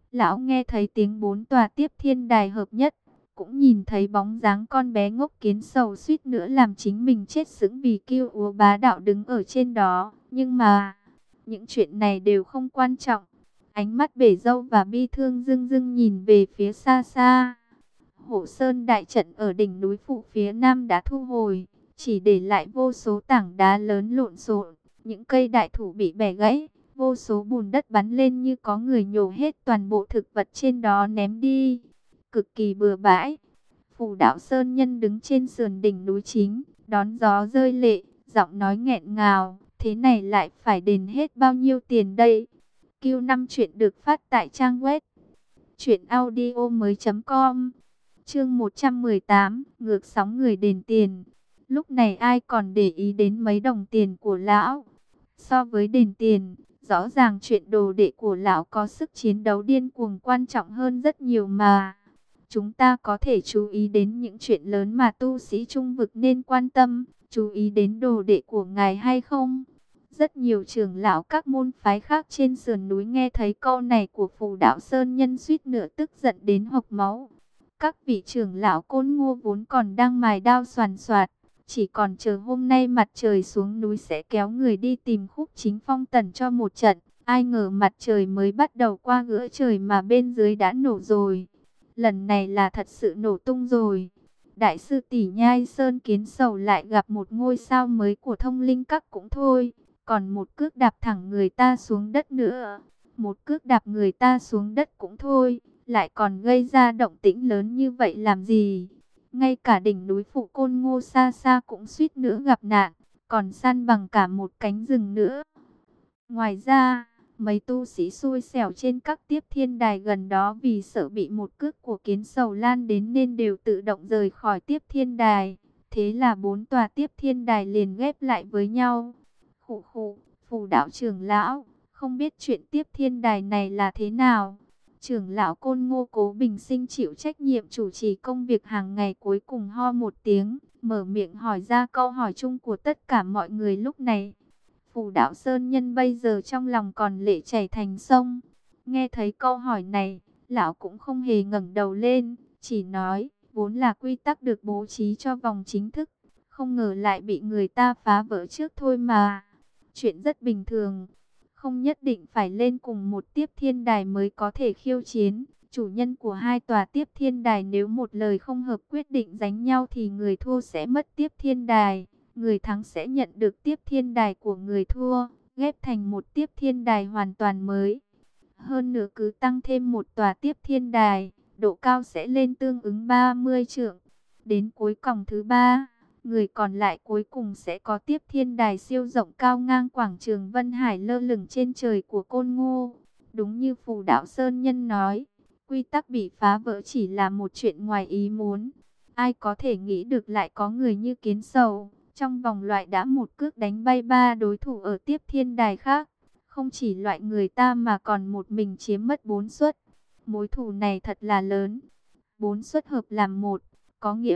Lão nghe thấy tiếng 4 tòa tiếp thiên đài hợp nhất, cũng nhìn thấy bóng dáng con bé ngốc kiến sầu suýt nữa làm chính mình chết sững vì kiêu úa bá đạo đứng ở trên đó. Nhưng mà, những chuyện này đều không quan trọng. Ánh mắt bể dâu và bi thương dưng dưng nhìn về phía xa xa. Hộ Sơn đại trận ở đỉnh núi phụ phía nam đã thu hồi, chỉ để lại vô số tảng đá lớn lộn xộn, những cây đại thụ bị bẻ gãy, vô số bùn đất bắn lên như có người nhổ hết toàn bộ thực vật trên đó ném đi, cực kỳ bừa bãi. Phù Đạo Sơn Nhân đứng trên sườn đỉnh núi chính, đón gió rơi lệ, giọng nói nghẹn ngào, thế này lại phải đền hết bao nhiêu tiền đây? Q5 chuyện được phát tại trang web truyệnaudiomoi.com. Chương 118, ngược sóng người đền tiền. Lúc này ai còn để ý đến mấy đồng tiền của lão? So với đền tiền, rõ ràng chuyện đồ đệ của lão có sức chiến đấu điên cuồng quan trọng hơn rất nhiều mà. Chúng ta có thể chú ý đến những chuyện lớn mà tu sĩ trung vực nên quan tâm, chú ý đến đồ đệ của ngài hay không? Rất nhiều trưởng lão các môn phái khác trên sườn núi nghe thấy câu này của Phù Đạo Sơn Nhân suýt nữa tức giận đến hộc máu. Các vị trưởng lão Côn Ngô vốn còn đang mài đao soàn soạt, chỉ còn chờ hôm nay mặt trời xuống núi sẽ kéo người đi tìm Khúc Chính Phong tẩn cho một trận. Ai ngờ mặt trời mới bắt đầu qua ggiữa trời mà bên dưới đã nổ rồi. Lần này là thật sự nổ tung rồi. Đại sư tỷ Nhai Sơn Kiến Sầu lại gặp một ngôi sao mới của Thông Linh Các cũng thôi. Còn một cước đạp thẳng người ta xuống đất nữa. Một cước đạp người ta xuống đất cũng thôi, lại còn gây ra động tĩnh lớn như vậy làm gì? Ngay cả đỉnh núi phụ Côn Ngô xa xa cũng suýt nữa gặp nạn, còn san bằng cả một cánh rừng nữa. Ngoài ra, mấy tu sĩ xui xẻo trên các tiếp thiên đài gần đó vì sợ bị một cước của Kiến Sầu lan đến nên đều tự động rời khỏi tiếp thiên đài. Thế là 4 tòa tiếp thiên đài liền ghép lại với nhau. Khụ khụ, Phù Đạo trưởng lão, không biết chuyện tiếp thiên đài này là thế nào? Trưởng lão Côn Ngô Cố Bình Sinh chịu trách nhiệm chủ trì công việc hàng ngày cuối cùng ho một tiếng, mở miệng hỏi ra câu hỏi chung của tất cả mọi người lúc này. Phù Đạo Sơn Nhân bây giờ trong lòng còn lệ chảy thành sông. Nghe thấy câu hỏi này, lão cũng không hề ngẩng đầu lên, chỉ nói, vốn là quy tắc được bố trí cho vòng chính thức, không ngờ lại bị người ta phá vỡ trước thôi mà. Chuyện rất bình thường, không nhất định phải lên cùng một tiếp thiên đài mới có thể khiêu chiến. Chủ nhân của hai tòa tiếp thiên đài nếu một lời không hợp quyết định đánh nhau thì người thua sẽ mất tiếp thiên đài. Người thắng sẽ nhận được tiếp thiên đài của người thua, ghép thành một tiếp thiên đài hoàn toàn mới. Hơn nữa cứ tăng thêm một tòa tiếp thiên đài, độ cao sẽ lên tương ứng 30 trượng. Đến cuối còng thứ 3, người còn lại cuối cùng sẽ có tiếp thiên đài siêu rộng cao ngang quảng trường Vân Hải lơ lửng trên trời của Côn Ngô. Đúng như Phù Đạo Sơn Nhân nói, quy tắc bị phá vỡ chỉ là một chuyện ngoài ý muốn. Ai có thể nghĩ được lại có người như Kiến Sầu, trong vòng loại đã một cước đánh bay 3 đối thủ ở tiếp thiên đài khác. Không chỉ loại người ta mà còn một mình chiếm mất 4 suất. Mối thù này thật là lớn. 4 suất hợp làm một, có nghĩa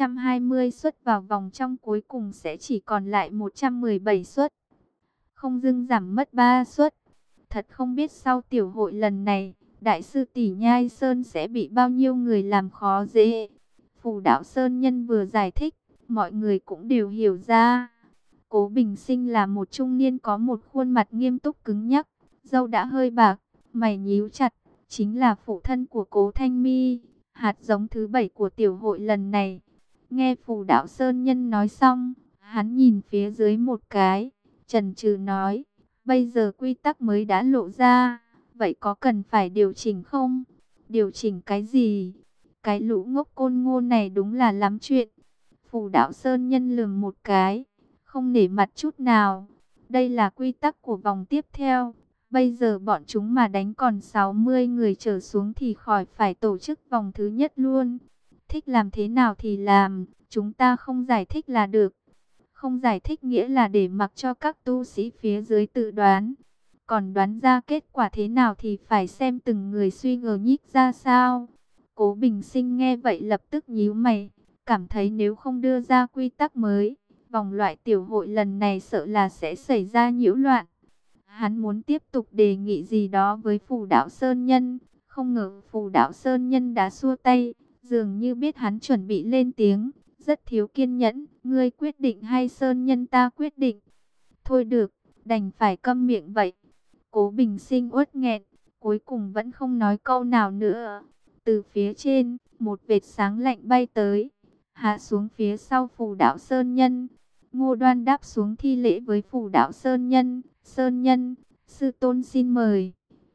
120 suất vào vòng trong cuối cùng sẽ chỉ còn lại 117 suất. Không dưng giảm mất 3 suất. Thật không biết sau tiểu hội lần này, Đại sư tỷ Nhai Sơn sẽ bị bao nhiêu người làm khó dễ. Phù Đạo Sơn Nhân vừa giải thích, mọi người cũng đều hiểu ra. Cố Bình Sinh là một trung niên có một khuôn mặt nghiêm túc cứng nhắc, râu đã hơi bạc, mày nhíu chặt, chính là phụ thân của Cố Thanh Mi, hạt giống thứ 7 của tiểu hội lần này. Nghe Phù Đạo Sơn Nhân nói xong, hắn nhìn phía dưới một cái, chần chừ nói, bây giờ quy tắc mới đã lộ ra, vậy có cần phải điều chỉnh không? Điều chỉnh cái gì? Cái lũ ngốc Côn Ngô này đúng là lắm chuyện. Phù Đạo Sơn Nhân lườm một cái, không nể mặt chút nào. Đây là quy tắc của vòng tiếp theo. Bây giờ bọn chúng mà đánh còn 60 người trở xuống thì khỏi phải tổ chức vòng thứ nhất luôn. Thích làm thế nào thì làm, chúng ta không giải thích là được. Không giải thích nghĩa là để mặc cho các tu sĩ phía dưới tự đoán. Còn đoán ra kết quả thế nào thì phải xem từng người suy ngờ nhích ra sao. Cố Bình Sinh nghe vậy lập tức nhíu mày, cảm thấy nếu không đưa ra quy tắc mới, vòng loại tiểu hội lần này sợ là sẽ xảy ra nhiễu loạn. Hắn muốn tiếp tục đề nghị gì đó với Phù Đạo Sơn Nhân, Không ngờ Phù Đạo Sơn Nhân đã xua tay, dường như biết hắn chuẩn bị lên tiếng, rất thiếu kiên nhẫn. Ngươi quyết định hay Sơn Nhân ta quyết định? Thôi được, đành phải câm miệng vậy. Cố Bình Sinh uất nghẹn, cuối cùng vẫn không nói câu nào nữa. Từ phía trên, một vệt sáng lạnh bay tới, hạ xuống phía sau Phù Đạo Sơn Nhân. Ngô Đoan đáp xuống thi lễ với Phù Đạo Sơn Nhân. Sơn Nhân, sư tôn xin mời.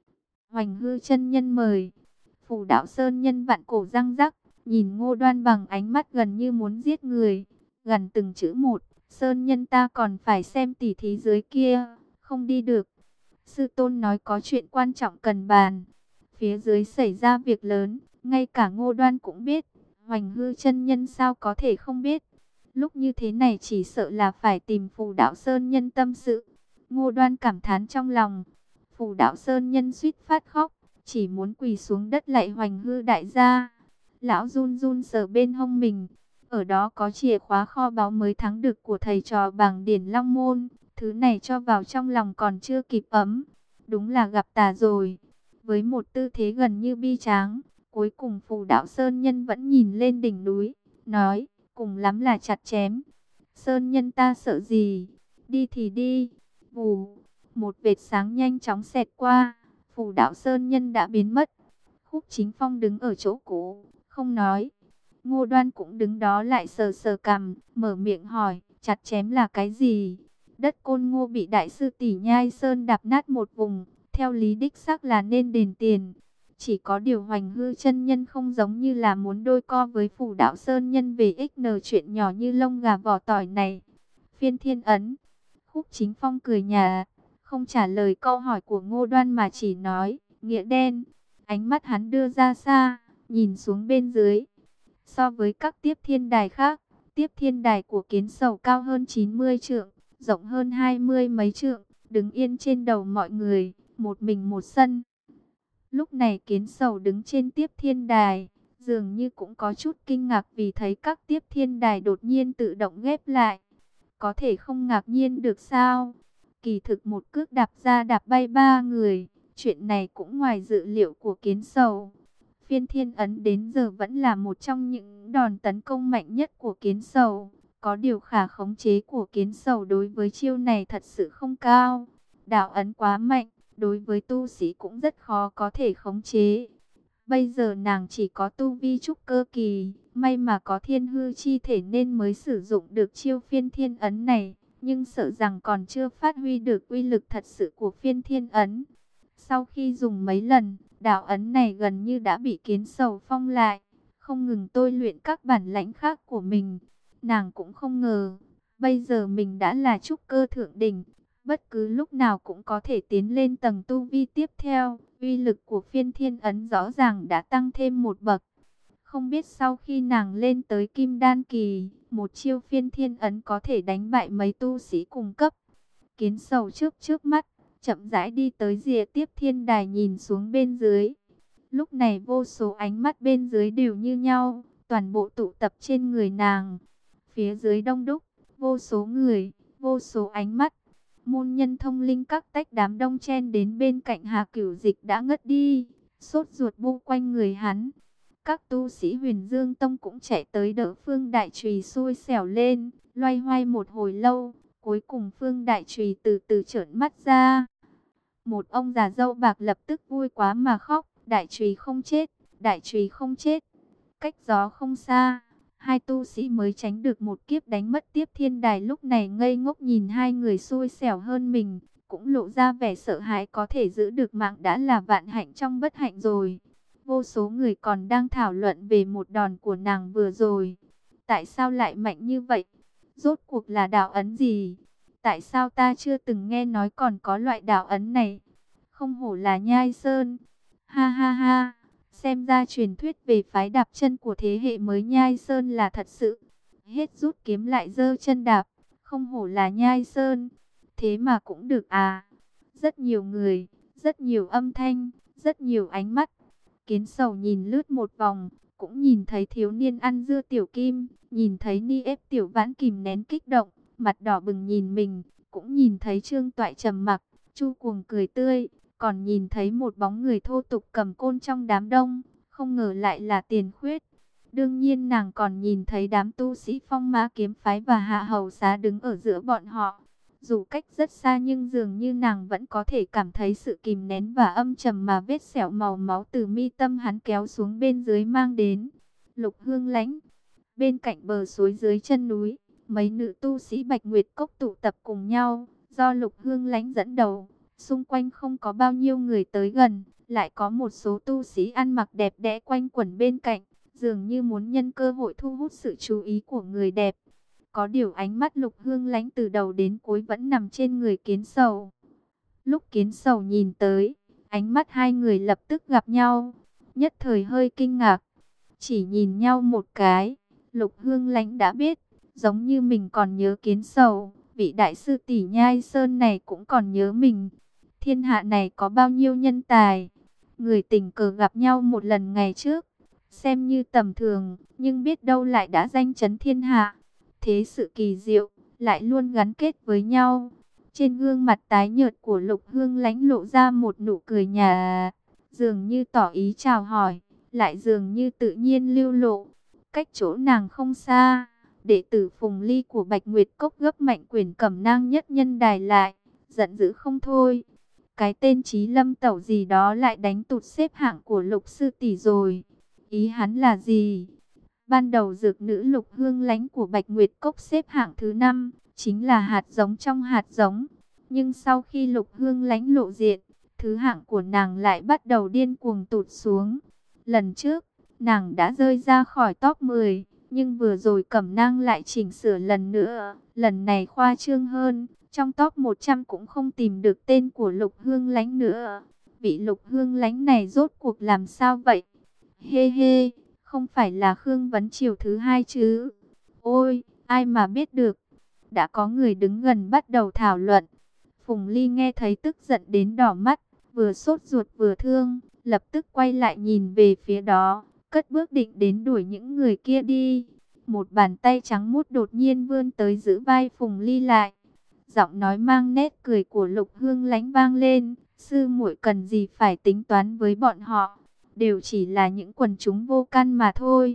Hoành Hư chân nhân mời. Phù Đạo Sơn Nhân vặn cổ răng rắc, nhìn Ngô Đoan bằng ánh mắt gần như muốn giết người. Gần từng chữ một, Sơn Nhân ta còn phải xem tỉ thí dưới kia, không đi được. Sư tôn nói có chuyện quan trọng cần bàn. Phía dưới xảy ra việc lớn, ngay cả Ngô Đoan cũng biết. Hoành Hư chân nhân sao có thể không biết. Lúc như thế này chỉ sợ là phải tìm Phù Đạo Sơn Nhân tâm sự. Ngô Đoan cảm thán trong lòng. Phù Đạo Sơn Nhân suýt phát khóc, chỉ muốn quỳ xuống đất lạy Hoành Hư đại gia. Lão run run sờ bên hông mình, ở đó có chìa khóa kho báu mới thắng được của thầy trò Bàng Điển Long Môn. Thứ này cho vào trong lòng còn chưa kịp ấm, đúng là gặp tà rồi. Với một tư thế gần như bi tráng, cuối cùng Phù Đạo Sơn Nhân vẫn nhìn lên đỉnh núi, nói, cùng lắm là chặt chém. Sơn Nhân ta sợ gì, đi thì đi. Vù, một vệt sáng nhanh chóng xẹt qua, Phù Đạo Sơn Nhân đã biến mất. Khúc Chính Phong đứng ở chỗ cũ, không nói. Ngô Đoan cũng đứng đó lại sờ sờ cằm, mở miệng hỏi, chặt chém là cái gì? Đất Côn Ngô bị đại sư tỷ Nhai Sơn đạp nát một vùng, theo lý đích xác là nên đền tiền. Chỉ có điều Hoành Hư chân nhân không giống như là muốn đôi co với Phù Đạo Sơn Nhân về XN chuyện nhỏ như lông gà vỏ tỏi này. Phiên thiên ấn. Khúc Chính Phong cười nhạt, không trả lời câu hỏi của Ngô Đoan mà chỉ nói, nghĩa đen. Ánh mắt hắn đưa ra xa, nhìn xuống bên dưới. So với các tiếp thiên đài khác, tiếp thiên đài của Kiến Sầu cao hơn 90 trượng, rộng hơn 20 mấy trượng, đứng yên trên đầu mọi người, một mình một sân. Lúc này Kiến Sầu đứng trên tiếp thiên đài, dường như cũng có chút kinh ngạc vì thấy các tiếp thiên đài đột nhiên tự động ghép lại. Có thể không ngạc nhiên được sao? Kỳ thực một cước đạp ra đạp bay 3 người, chuyện này cũng ngoài dự liệu của Kiến Sầu. Phiên thiên ấn đến giờ vẫn là một trong những đòn tấn công mạnh nhất của Kiến Sầu. Có điều khả khống chế của Kiến Sầu đối với chiêu này thật sự không cao. Đạo ấn quá mạnh, đối với tu sĩ cũng rất khó có thể khống chế. Bây giờ nàng chỉ có tu vi trúc cơ kỳ, may mà có thiên hư chi thể nên mới sử dụng được chiêu phiên thiên ấn này. Nhưng sợ rằng còn chưa phát huy được uy lực thật sự của phiên thiên ấn. Sau khi dùng mấy lần, đạo ấn này gần như đã bị Kiến Sầu phong lại, không ngừng tôi luyện các bản lãnh khác của mình. Nàng cũng không ngờ, bây giờ mình đã là trúc cơ thượng đỉnh, bất cứ lúc nào cũng có thể tiến lên tầng tu vi tiếp theo. Uy lực của phiên thiên ấn rõ ràng đã tăng thêm một bậc. Không biết sau khi nàng lên tới Kim Đan kỳ, một chiêu phiên thiên ấn có thể đánh bại mấy tu sĩ cùng cấp. Kiến Sầu trước mắt, chậm rãi đi tới rìa tiếp thiên đài nhìn xuống bên dưới. Lúc này vô số ánh mắt bên dưới đều như nhau, toàn bộ tụ tập trên người nàng. Phía dưới đông đúc, vô số người, vô số ánh mắt. Môn nhân thông linh các tách đám đông chen đến bên cạnh Hà Cửu Dịch đã ngất đi, sốt ruột bu quanh người hắn. Các tu sĩ Huyền Dương Tông cũng chạy tới đỡ Phương Đại Trùy xui xẻo lên, loay hoay một hồi lâu, cuối cùng Phương Đại Trùy từ từ trợn mắt ra. Một ông già râu bạc lập tức vui quá mà khóc, Đại Trùy không chết, Đại Trùy không chết. Cách gió không xa, hai tu sĩ mới tránh được một kiếp đánh mất tiếp thiên đài lúc này ngây ngốc nhìn hai người xui xẻo hơn mình, cũng lộ ra vẻ sợ hãi. Có thể giữ được mạng đã là vạn hạnh trong bất hạnh rồi. Vô số người còn đang thảo luận về một đòn của nàng vừa rồi. Tại sao lại mạnh như vậy? Rốt cuộc là đạo ấn gì? Tại sao ta chưa từng nghe nói còn có loại đạo ấn này? Không hổ là Nhai Sơn. Ha ha ha. Xem ra truyền thuyết về phái đạp chân của thế hệ mới Nhai Sơn là thật sự. Hết rút kiếm lại giơ chân đạp. Không hổ là Nhai Sơn. Thế mà cũng được à. Rất nhiều người, rất nhiều âm thanh, rất nhiều ánh mắt. Kiến Sầu nhìn lướt một vòng, cũng nhìn thấy thiếu niên ăn dưa Tiểu Kim, nhìn thấy Ni ép Tiểu Vãn kìm nén kích động, mặt đỏ bừng nhìn mình, cũng nhìn thấy Trương Toại trầm mặc, Chu Cuồng cười tươi, còn nhìn thấy một bóng người thô tục cầm côn trong đám đông, không ngờ lại là Tiền Khuyết. Đương nhiên nàng còn nhìn thấy đám tu sĩ Phong Mã kiếm phái và Hạ Hầu Xá đứng ở giữa bọn họ. Dù cách rất xa nhưng dường như nàng vẫn có thể cảm thấy sự kìm nén và âm trầm mà vết sẹo màu máu từ mi tâm hắn kéo xuống bên dưới mang đến. Lục Hương Lãnh. Bên cạnh bờ suối dưới chân núi, mấy nữ tu sĩ Bạch Nguyệt Cốc tụ tập cùng nhau, do Lục Hương Lãnh dẫn đầu. Xung quanh không có bao nhiêu người tới gần, lại có một số tu sĩ ăn mặc đẹp đẽ quanh quẩn bên cạnh, dường như muốn nhân cơ hội thu hút sự chú ý của người đẹp. Có điều ánh mắt Lục Hương Lãnh từ đầu đến cuối vẫn nằm trên người Kiến Sầu. Lúc Kiến Sầu nhìn tới, ánh mắt hai người lập tức gặp nhau, nhất thời hơi kinh ngạc. Chỉ nhìn nhau một cái, Lục Hương Lãnh đã biết, giống như mình còn nhớ Kiến Sầu, vị đại sư tỷ Nhai Sơn này cũng còn nhớ mình. Thiên hạ này có bao nhiêu nhân tài, người tình cờ gặp nhau một lần ngày trước, xem như tầm thường, nhưng biết đâu lại đã danh chấn thiên hạ. Thế sự kỳ diệu, lại luôn gắn kết với nhau. Trên gương mặt tái nhợt của Lục Hương Lãnh lộ ra một nụ cười nhạt, dường như tỏ ý chào hỏi, lại dường như tự nhiên lưu lộ. Cách chỗ nàng không xa, đệ tử Phùng Ly của Bạch Nguyệt Cốc gấp mạnh quyền cẩm nang nhất nhân đài lại, giận dữ không thôi. Cái tên Chí Lâm Tẩu gì đó lại đánh tụt xếp hạng của Lục sư tỷ rồi. Ý hắn là gì? Ban đầu dược nữ Lục Hương Lãnh của Bạch Nguyệt Cốc xếp hạng thứ 5, chính là hạt giống trong hạt giống. Nhưng sau khi Lục Hương Lãnh lộ diện, thứ hạng của nàng lại bắt đầu điên cuồng tụt xuống. Lần trước, nàng đã rơi ra khỏi top 10, nhưng vừa rồi Cẩm Nang lại chỉnh sửa lần nữa. Lần này khoa trương hơn, trong top 100 cũng không tìm được tên của Lục Hương Lãnh nữa. Vị Lục Hương Lãnh này rốt cuộc làm sao vậy? Hê hê, không phải là Khương Vấn Triều thứ 2 chứ? Ôi, ai mà biết được. Đã có người đứng gần bắt đầu thảo luận. Phùng Ly nghe thấy tức giận đến đỏ mắt, vừa sốt ruột vừa thương, lập tức quay lại nhìn về phía đó, cất bước định đến đuổi những người kia đi. Một bàn tay trắng muốt đột nhiên vươn tới giữ vai Phùng Ly lại. Giọng nói mang nét cười của Lục Hương Lãnh vang lên, sư muội cần gì phải tính toán với bọn họ, đều chỉ là những quần chúng vô căn mà thôi.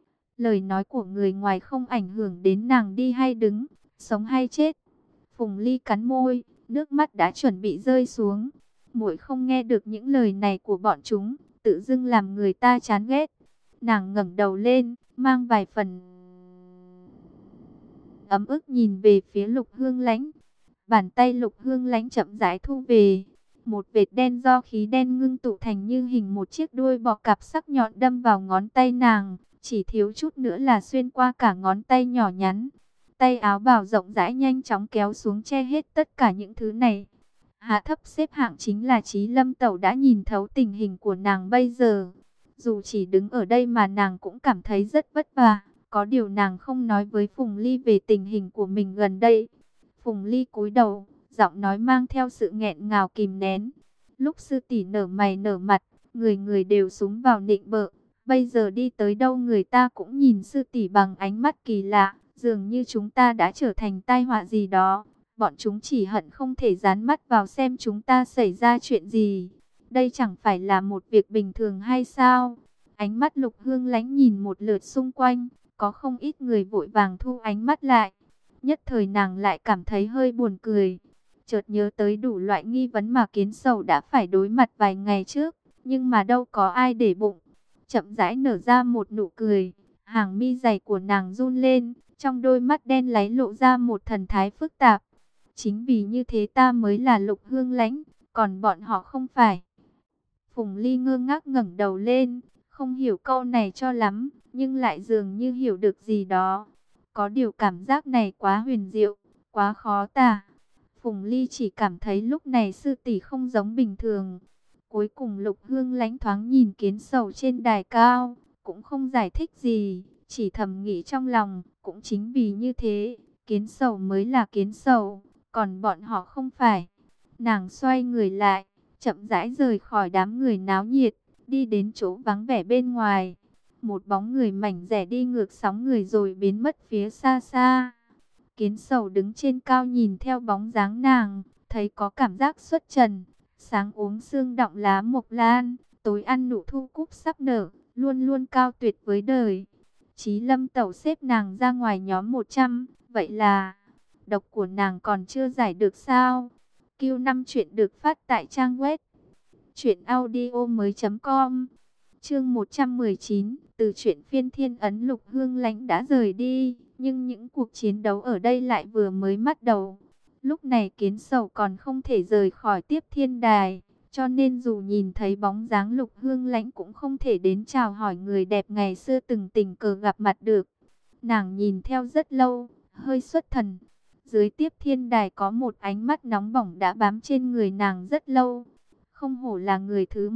Lời nói của người ngoài không ảnh hưởng đến nàng đi hay đứng, sống hay chết. Phùng Ly cắn môi, nước mắt đã chuẩn bị rơi xuống. Muội không nghe được những lời này của bọn chúng, tự dưng làm người ta chán ghét. Nàng ngẩng đầu lên, mang vài phần ấm ức nhìn về phía Lục Hương Lãnh. Bàn tay Lục Hương Lãnh chậm rãi thu về. Một vệt đen do khí đen ngưng tụ thành như hình một chiếc đuôi bò cạp sắc nhọn đâm vào ngón tay nàng. Chỉ thiếu chút nữa là xuyên qua cả ngón tay nhỏ nhắn. Tay áo bào rộng rãi nhanh chóng kéo xuống che hết tất cả những thứ này. Hạ thấp xếp hạng chính là Chí Lâm Tẩu đã nhìn thấu tình hình của nàng bây giờ. Dù chỉ đứng ở đây mà nàng cũng cảm thấy rất vất vả. Có điều nàng không nói với Phùng Ly về tình hình của mình gần đây. Phùng Ly cúi đầu, giọng nói mang theo sự nghẹn ngào kìm nén. Lúc sư tỷ nở mày nở mặt, người người đều súng vào nịnh bợ. Bây giờ đi tới đâu người ta cũng nhìn sư tỷ bằng ánh mắt kỳ lạ. Dường như chúng ta đã trở thành tai họa gì đó. Bọn chúng chỉ hận không thể dán mắt vào xem chúng ta xảy ra chuyện gì. Đây chẳng phải là một việc bình thường hay sao? Ánh mắt Lục Hương Lãnh nhìn một lượt xung quanh. Có không ít người vội vàng thu ánh mắt lại. Nhất thời nàng lại cảm thấy hơi buồn cười. Chợt nhớ tới đủ loại nghi vấn mà Kiến Sầu đã phải đối mặt vài ngày trước. Nhưng mà đâu có ai để bụng. Chậm rãi nở ra một nụ cười. Hàng mi dày của nàng run lên. Trong đôi mắt đen láy lộ ra một thần thái phức tạp. Chính vì như thế ta mới là Lục Hương Lãnh, còn bọn họ không phải. Phùng Ly ngơ ngác ngẩng đầu lên, không hiểu câu này cho lắm, nhưng lại dường như hiểu được gì đó. Có điều cảm giác này quá huyền diệu, quá khó tả. Phùng Ly chỉ cảm thấy lúc này sư tỷ không giống bình thường. Cuối cùng Lục Hương Lãnh thoáng nhìn Kiến Sầu trên đài cao, cũng không giải thích gì, chỉ thầm nghĩ trong lòng, cũng chính vì như thế, Kiến Sầu mới là Kiến Sầu, còn bọn họ không phải. Nàng xoay người lại, chậm rãi rời khỏi đám người náo nhiệt, đi đến chỗ vắng vẻ bên ngoài. Một bóng người mảnh rẻ đi ngược sóng người rồi biến mất phía xa xa. Kiến Sầu đứng trên cao nhìn theo bóng dáng nàng, thấy có cảm giác xuất trần, Sáng uống sương đọng lá mộc lan, tối ăn nụ thu cúc sắp nở, luôn luôn cao tuyệt với đời. Chí Lâm tẩu xếp nàng ra ngoài nhóm 100, vậy là độc của nàng còn chưa giải được sao? Q5 chuyện được phát tại trang web truyệnaudiomoi.com. Chương 119, từ chuyện phiên thiên ấn Lục Hương Lãnh đã rời đi, nhưng những cuộc chiến đấu ở đây lại vừa mới bắt đầu. Lúc này Kiến Sầu còn không thể rời khỏi Tiếp Thiên Đài, cho nên dù nhìn thấy bóng dáng Lục Hương Lãnh cũng không thể đến chào hỏi người đẹp ngày xưa từng tình cờ gặp mặt được. Nàng nhìn theo rất lâu, hơi xuất thần. Dưới Tiếp Thiên Đài có một ánh mắt nóng bỏng đã bám trên người nàng rất lâu. Không hổ là người thứ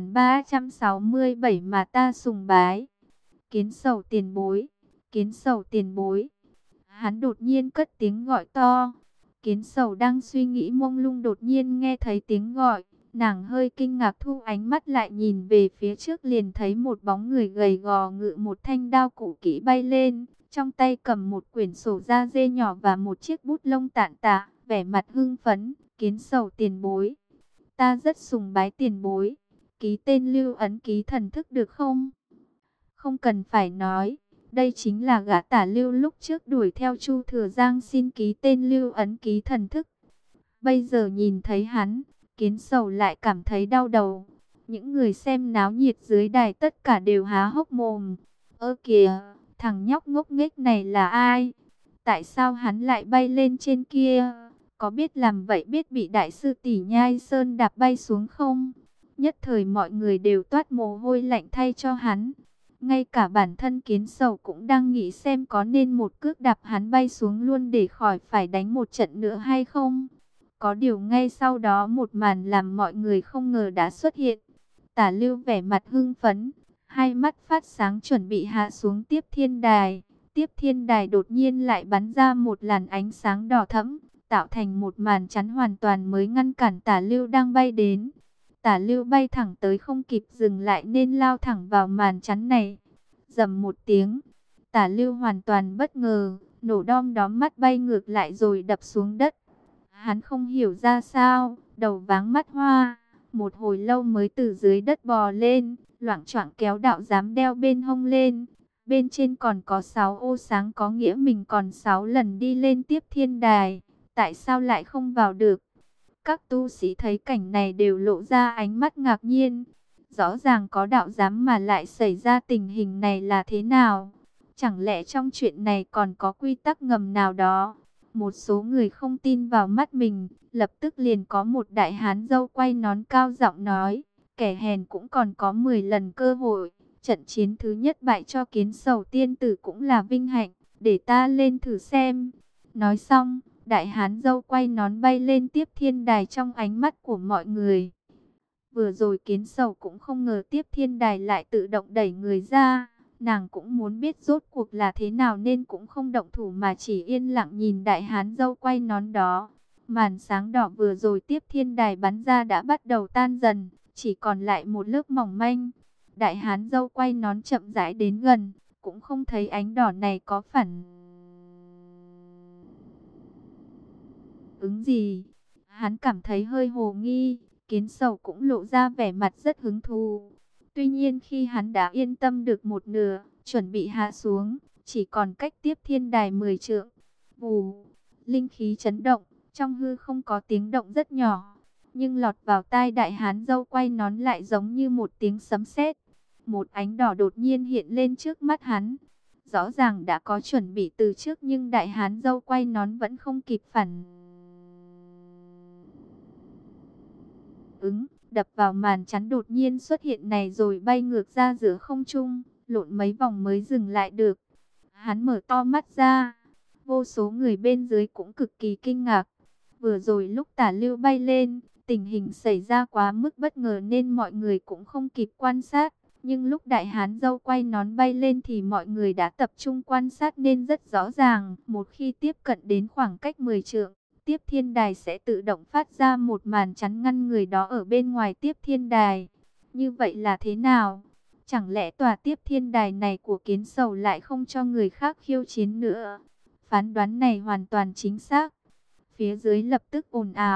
1367 mà ta sùng bái. Kiến Sầu tiền bối, Kiến Sầu tiền bối. Hắn đột nhiên cất tiếng gọi to. Kiến Sầu đang suy nghĩ mông lung đột nhiên nghe thấy tiếng gọi. Nàng hơi kinh ngạc thu ánh mắt lại nhìn về phía trước liền thấy một bóng người gầy gò ngự một thanh đao cũ kỹ bay lên. Trong tay cầm một quyển sổ da dê nhỏ và một chiếc bút lông tản tạ, vẻ mặt hưng phấn. Kiến Sầu tiền bối, ta rất sùng bái tiền bối, ký tên lưu ấn ký thần thức được không? Không cần phải nói, đây chính là gã Tả Lưu lúc trước đuổi theo Chu Thừa Giang xin ký tên lưu ấn ký thần thức. Bây giờ nhìn thấy hắn, Kiến Sầu lại cảm thấy đau đầu. Những người xem náo nhiệt dưới đài tất cả đều há hốc mồm. Ơ kìa, thằng nhóc ngốc nghếch này là ai? Tại sao hắn lại bay lên trên kia? Có biết làm vậy biết bị đại sư tỷ Nhai Sơn đạp bay xuống không? Nhất thời mọi người đều toát mồ hôi lạnh thay cho hắn. Ngay cả bản thân Kiến Sầu cũng đang nghĩ xem có nên một cước đạp hắn bay xuống luôn để khỏi phải đánh một trận nữa hay không. Có điều ngay sau đó một màn làm mọi người không ngờ đã xuất hiện. Tả Lưu vẻ mặt hưng phấn, hai mắt phát sáng chuẩn bị hạ xuống Tiếp Thiên Đài. Tiếp Thiên Đài đột nhiên lại bắn ra một làn ánh sáng đỏ thẫm, tạo thành một màn chắn hoàn toàn mới ngăn cản Tả Lưu đang bay đến. Tả Lưu bay thẳng tới không kịp dừng lại nên lao thẳng vào màn chắn này. Rầm một tiếng, Tả Lưu hoàn toàn bất ngờ, nổ đom đóm mắt bay ngược lại rồi đập xuống đất. Hắn không hiểu ra sao, đầu váng mắt hoa, một hồi lâu mới từ dưới đất bò lên, loạng choạng kéo đạo giám đeo bên hông lên. Bên trên còn có 6 ô sáng có nghĩa mình còn 6 lần đi lên Tiếp Thiên Đài, tại sao lại không vào được? Các tu sĩ thấy cảnh này đều lộ ra ánh mắt ngạc nhiên. Rõ ràng có đạo giám mà lại xảy ra tình hình này là thế nào? Chẳng lẽ trong chuyện này còn có quy tắc ngầm nào đó? Một số người không tin vào mắt mình, lập tức liền có một đại hán râu quay nón cao giọng nói, kẻ hèn cũng còn có 10 lần cơ hội. Trận chiến thứ nhất bại cho Kiến Sầu tiên tử cũng là vinh hạnh, để ta lên thử xem. Nói xong, đại hán râu quay nón bay lên Tiếp Thiên Đài trong ánh mắt của mọi người. Vừa rồi Kiến Sầu cũng không ngờ Tiếp Thiên Đài lại tự động đẩy người ra. Nàng cũng muốn biết rốt cuộc là thế nào nên cũng không động thủ mà chỉ yên lặng nhìn đại hán râu quay nón đó. Màn sáng đỏ vừa rồi Tiếp Thiên Đài bắn ra đã bắt đầu tan dần, chỉ còn lại một lớp mỏng manh. Đại hán râu quay nón chậm rãi đến gần, cũng không thấy ánh đỏ này có phản ứng gì. Hắn cảm thấy hơi hồ nghi, Kiến Sầu cũng lộ ra vẻ mặt rất hứng thú. Tuy nhiên khi hắn đã yên tâm được một nửa, chuẩn bị hạ xuống, chỉ còn cách Tiếp Thiên Đài 10 trượng. Vù, linh khí chấn động, trong hư không có tiếng động rất nhỏ, nhưng lọt vào tai đại hán râu quay nón lại giống như một tiếng sấm sét. Một ánh đỏ đột nhiên hiện lên trước mắt hắn. Rõ ràng đã có chuẩn bị từ trước nhưng đại hán râu quay nón vẫn không kịp phản ứng, đập vào màn chắn đột nhiên xuất hiện này rồi bay ngược ra giữa không trung, lộn mấy vòng mới dừng lại được. Hắn mở to mắt ra, vô số người bên dưới cũng cực kỳ kinh ngạc. Vừa rồi lúc Tả Lưu bay lên, tình hình xảy ra quá mức bất ngờ nên mọi người cũng không kịp quan sát. Nhưng lúc đại hán râu quay nón bay lên thì mọi người đã tập trung quan sát nên rất rõ ràng. Một khi tiếp cận đến khoảng cách 10 trượng, Tiếp Thiên Đài sẽ tự động phát ra một màn chắn ngăn người đó ở bên ngoài Tiếp Thiên Đài. Như vậy là thế nào? Chẳng lẽ tòa Tiếp Thiên Đài này của Kiến Sầu lại không cho người khác khiêu chiến nữa? Phán đoán này hoàn toàn chính xác. Phía dưới lập tức ồn ào,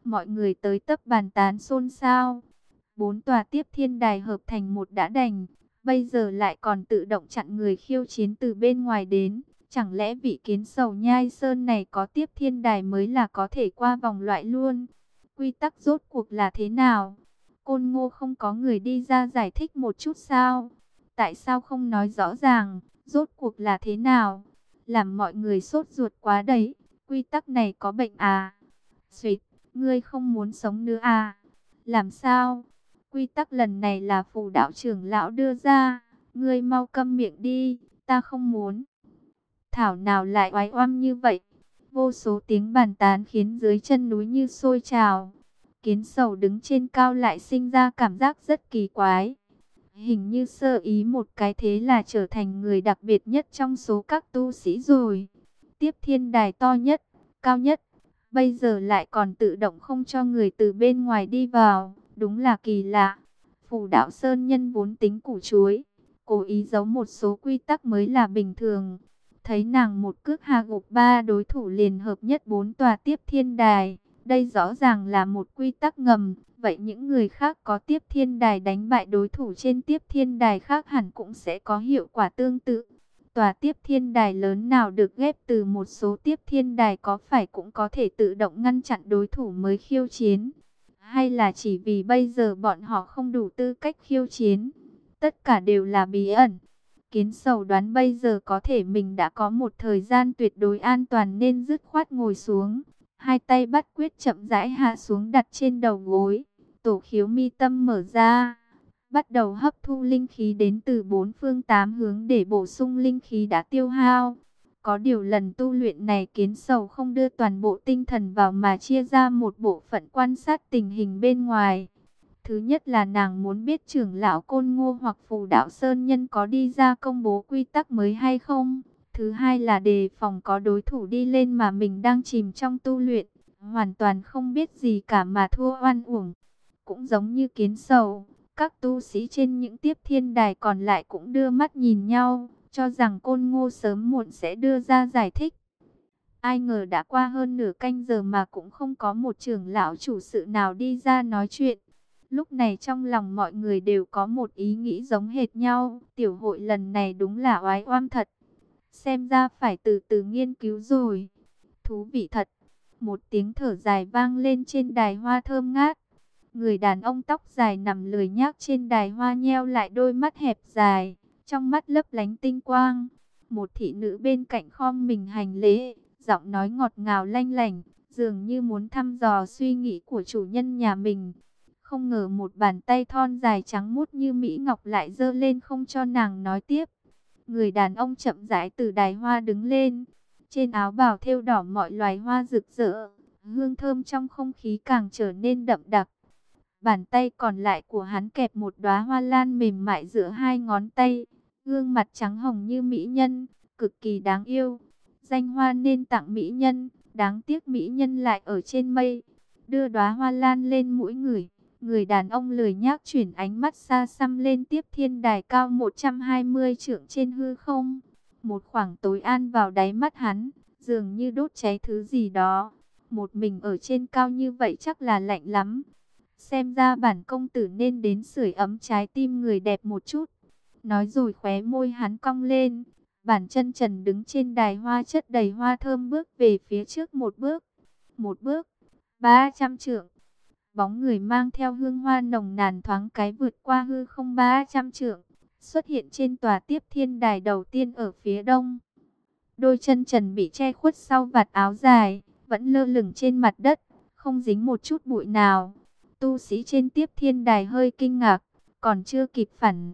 Mọi người tới tấp bàn tán xôn xao. 4 tòa tiếp thiên đài hợp thành một đã đành, bây giờ lại còn tự động chặn người khiêu chiến từ bên ngoài đến. Chẳng lẽ vị kiến sầu nhai sơn này có tiếp thiên đài mới là có thể qua vòng loại luôn? Quy tắc rốt cuộc là thế nào? Côn Ngô không có người đi ra giải thích một chút sao? Tại sao không nói rõ ràng, rốt cuộc là thế nào? Làm mọi người sốt ruột quá đấy. Quy tắc này có bệnh à? Xuyệt, ngươi không muốn sống nữa à? Làm sao? Quy tắc lần này là Phù đạo trưởng lão đưa ra. Ngươi mau câm miệng đi, ta không muốn. Thảo nào lại oái oăm như vậy? Vô số tiếng bàn tán khiến dưới chân núi như sôi trào. Kiến sầu đứng trên cao lại sinh ra cảm giác rất kỳ quái. Hình như sơ ý một cái thế là trở thành người đặc biệt nhất trong số các tu sĩ rồi. Tiếp thiên đài to nhất, cao nhất. Bây giờ lại còn tự động không cho người từ bên ngoài đi vào. Đúng là kỳ lạ. Phù đạo sơn nhân vốn tính củ chuối. Cố ý giấu một số quy tắc mới là bình thường. Thấy nàng một cước hạ gục 3 đối thủ liền hợp nhất 4 tòa tiếp thiên đài. Đây rõ ràng là một quy tắc ngầm. Vậy những người khác có tiếp thiên đài đánh bại đối thủ trên tiếp thiên đài khác hẳn cũng sẽ có hiệu quả tương tự. Tòa tiếp thiên đài lớn nào được ghép từ một số tiếp thiên đài có phải cũng có thể tự động ngăn chặn đối thủ mới khiêu chiến? Hay là chỉ vì bây giờ bọn họ không đủ tư cách khiêu chiến? Tất cả đều là bí ẩn. Kiến sầu đoán bây giờ có thể mình đã có một thời gian tuyệt đối an toàn nên dứt khoát ngồi xuống. Hai tay bắt quyết chậm rãi hạ xuống đặt trên đầu gối. Tổ khiếu mi tâm mở ra. Bắt đầu hấp thu linh khí đến từ 4 phương 8 hướng để bổ sung linh khí đã tiêu hao. Có điều lần tu luyện này kiến sầu không đưa toàn bộ tinh thần vào mà chia ra một bộ phận quan sát tình hình bên ngoài. Thứ nhất là nàng muốn biết trưởng lão Côn Ngô hoặc Phù Đạo Sơn Nhân có đi ra công bố quy tắc mới hay không. Thứ hai là đề phòng có đối thủ đi lên mà mình đang chìm trong tu luyện. Hoàn toàn không biết gì cả mà thua oan uổng. Cũng giống như kiến sầu, các tu sĩ trên những tiếp thiên đài còn lại cũng đưa mắt nhìn nhau, cho rằng Côn Ngô sớm muộn sẽ đưa ra giải thích. Ai ngờ đã qua hơn nửa canh giờ mà cũng không có một trưởng lão chủ sự nào đi ra nói chuyện. Lúc này trong lòng mọi người đều có một ý nghĩ giống hệt nhau. Tiểu hội lần này đúng là oái oăm thật. Xem ra phải từ từ nghiên cứu rồi. Thú vị thật. Một tiếng thở dài vang lên trên đài hoa thơm ngát. Người đàn ông tóc dài nằm lười nhác trên đài hoa nheo lại đôi mắt hẹp dài. Trong mắt lấp lánh tinh quang. Một thị nữ bên cạnh khom mình hành lễ. Giọng nói ngọt ngào lanh lảnh. Dường như muốn thăm dò suy nghĩ của chủ nhân nhà mình. Không ngờ một bàn tay thon dài trắng muốt như mỹ ngọc lại giơ lên không cho nàng nói tiếp. Người đàn ông chậm rãi từ đài hoa đứng lên. Trên áo bào thêu đỏ mọi loài hoa rực rỡ. Hương thơm trong không khí càng trở nên đậm đặc. Bàn tay còn lại của hắn kẹp một đóa hoa lan mềm mại giữa hai ngón tay. Gương mặt trắng hồng như mỹ nhân, cực kỳ đáng yêu. Danh hoa nên tặng mỹ nhân, đáng tiếc mỹ nhân lại ở trên mây. Đưa đóa hoa lan lên mũi người. Người đàn ông lười nhác chuyển ánh mắt xa xăm lên tiếp thiên đài cao 120 trượng trên hư không. Một khoảng tối an vào đáy mắt hắn, dường như đốt cháy thứ gì đó. Một mình ở trên cao như vậy chắc là lạnh lắm. Xem ra bản công tử nên đến sưởi ấm trái tim người đẹp một chút. Nói rồi khóe môi hắn cong lên. Bản chân trần đứng trên đài hoa chất đầy hoa thơm bước về phía trước một bước. Một bước, 300 trượng. Bóng người mang theo hương hoa nồng nàn thoáng cái vượt qua hư không 300 trượng. Xuất hiện trên tòa tiếp thiên đài đầu tiên ở phía đông. Đôi chân trần bị che khuất sau vạt áo dài, vẫn lơ lửng trên mặt đất, không dính một chút bụi nào. Tu sĩ trên tiếp thiên đài hơi kinh ngạc, còn chưa kịp phản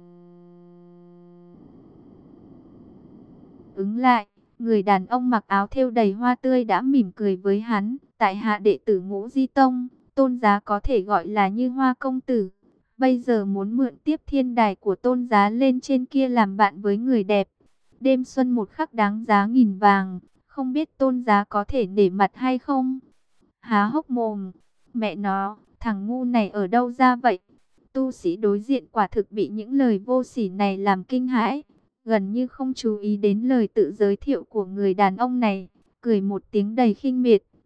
ứng lại. Người đàn ông mặc áo thêu đầy hoa tươi đã mỉm cười với hắn. Tại hạ đệ tử Ngũ Di Tông, tôn giá có thể gọi là Như Hoa công tử. Bây giờ muốn mượn tiếp thiên đài của tôn giá lên trên kia làm bạn với người đẹp. Đêm xuân một khắc đáng giá nghìn vàng. Không biết tôn giá có thể nể mặt hay không? Há hốc mồm. Mẹ nó, thằng ngu này ở đâu ra vậy? Tu sĩ đối diện quả thực bị những lời vô sỉ này làm kinh hãi. Gần như không chú ý đến lời tự giới thiệu của người đàn ông này. Cười một tiếng đầy khinh miệt.